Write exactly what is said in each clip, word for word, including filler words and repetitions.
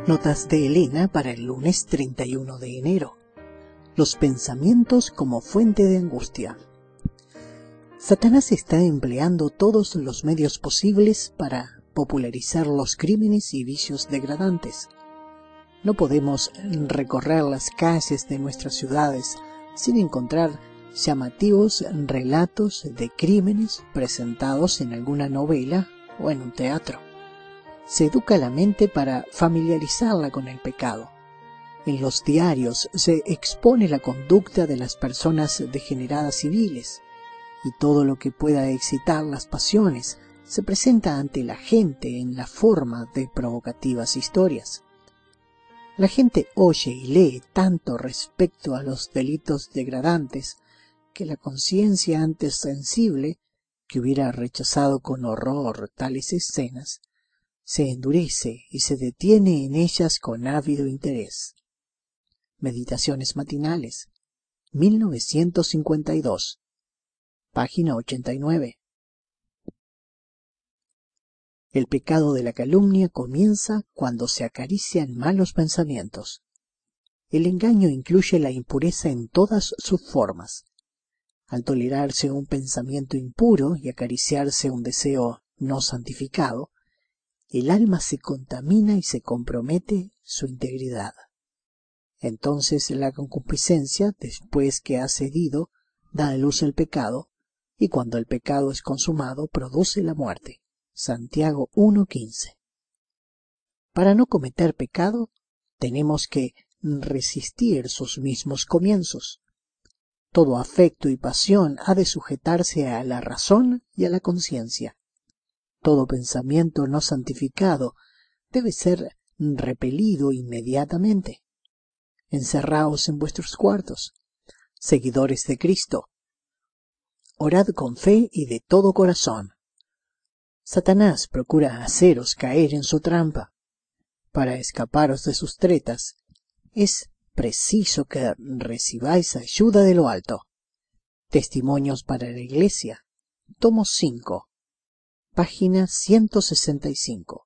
Notas de Elena para el lunes treinta y uno de enero. Los pensamientos como fuente de angustia. Satanás está empleando todos los medios posibles para popularizar los crímenes y vicios degradantes. No podemos recorrer las calles de nuestras ciudades sin encontrar llamativos relatos de crímenes presentados en alguna novela o en un teatro. Se educa la mente para familiarizarla con el pecado. En los diarios se expone la conducta de las personas degeneradas civiles, y todo lo que pueda excitar las pasiones se presenta ante la gente en la forma de provocativas historias. La gente oye y lee tanto respecto a los delitos degradantes que la conciencia antes sensible, que hubiera rechazado con horror tales escenas, se endurece y se detiene en ellas con ávido interés. Meditaciones matinales, mil novecientos cincuenta y dos, página ochenta y nueve. El pecado de la calumnia comienza cuando se acarician malos pensamientos. El engaño incluye la impureza en todas sus formas. Al tolerarse un pensamiento impuro y acariciarse un deseo no santificado, el alma se contamina y se compromete su integridad. Entonces la concupiscencia, después que ha cedido, da a luz el pecado, y cuando el pecado es consumado, produce la muerte. Santiago uno quince. Para no cometer pecado, tenemos que resistir sus mismos comienzos. Todo afecto y pasión ha de sujetarse a la razón y a la conciencia. Todo pensamiento no santificado debe ser repelido inmediatamente. Encerraos en vuestros cuartos, seguidores de Cristo. Orad con fe y de todo corazón. Satanás procura haceros caer en su trampa. Para escaparos de sus tretas, es preciso que recibáis ayuda de lo alto. Testimonios para la Iglesia, tomo cinco, página ciento sesenta y cinco.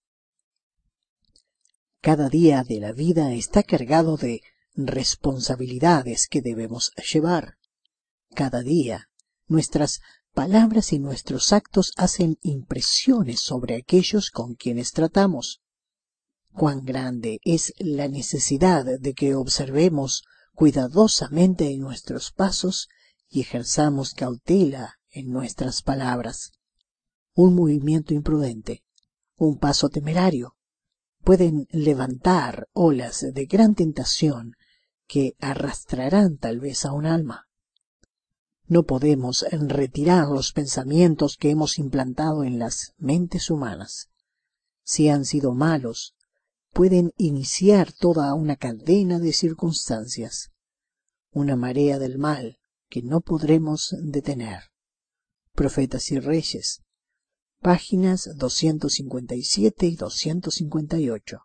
Cada día de la vida está cargado de responsabilidades que debemos llevar. Cada día, nuestras palabras y nuestros actos hacen impresiones sobre aquellos con quienes tratamos. Cuán grande es la necesidad de que observemos cuidadosamente nuestros pasos y ejerzamos cautela en nuestras palabras. Un movimiento imprudente, un paso temerario, pueden levantar olas de gran tentación que arrastrarán tal vez a un alma. No podemos retirar los pensamientos que hemos implantado en las mentes humanas. Si han sido malos, pueden iniciar toda una cadena de circunstancias, una marea del mal que no podremos detener. Profetas y Reyes, páginas doscientos cincuenta y siete y doscientos cincuenta y ocho.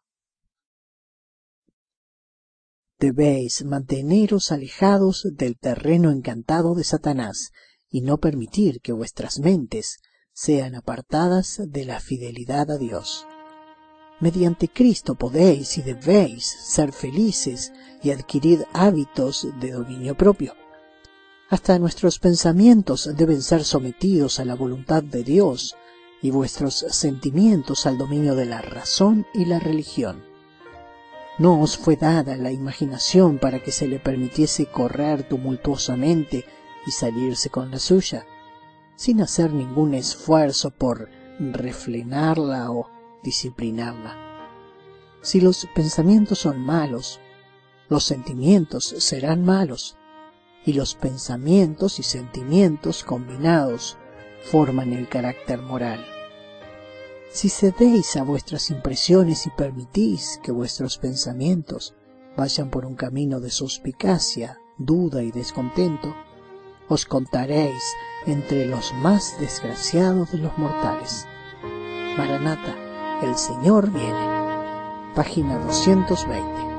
Debéis manteneros alejados del terreno encantado de Satanás y no permitir que vuestras mentes sean apartadas de la fidelidad a Dios. Mediante Cristo podéis y debéis ser felices y adquirir hábitos de dominio propio. Hasta nuestros pensamientos deben ser sometidos a la voluntad de Dios y vuestros sentimientos al dominio de la razón y la religión. No os fue dada la imaginación para que se le permitiese correr tumultuosamente y salirse con la suya, sin hacer ningún esfuerzo por refrenarla o disciplinarla. Si los pensamientos son malos, los sentimientos serán malos, y los pensamientos y sentimientos combinados forman el carácter moral. Si cedéis a vuestras impresiones y permitís que vuestros pensamientos vayan por un camino de suspicacia, duda y descontento, os contaréis entre los más desgraciados de los mortales. Maranata, el Señor viene. Página doscientos veinte.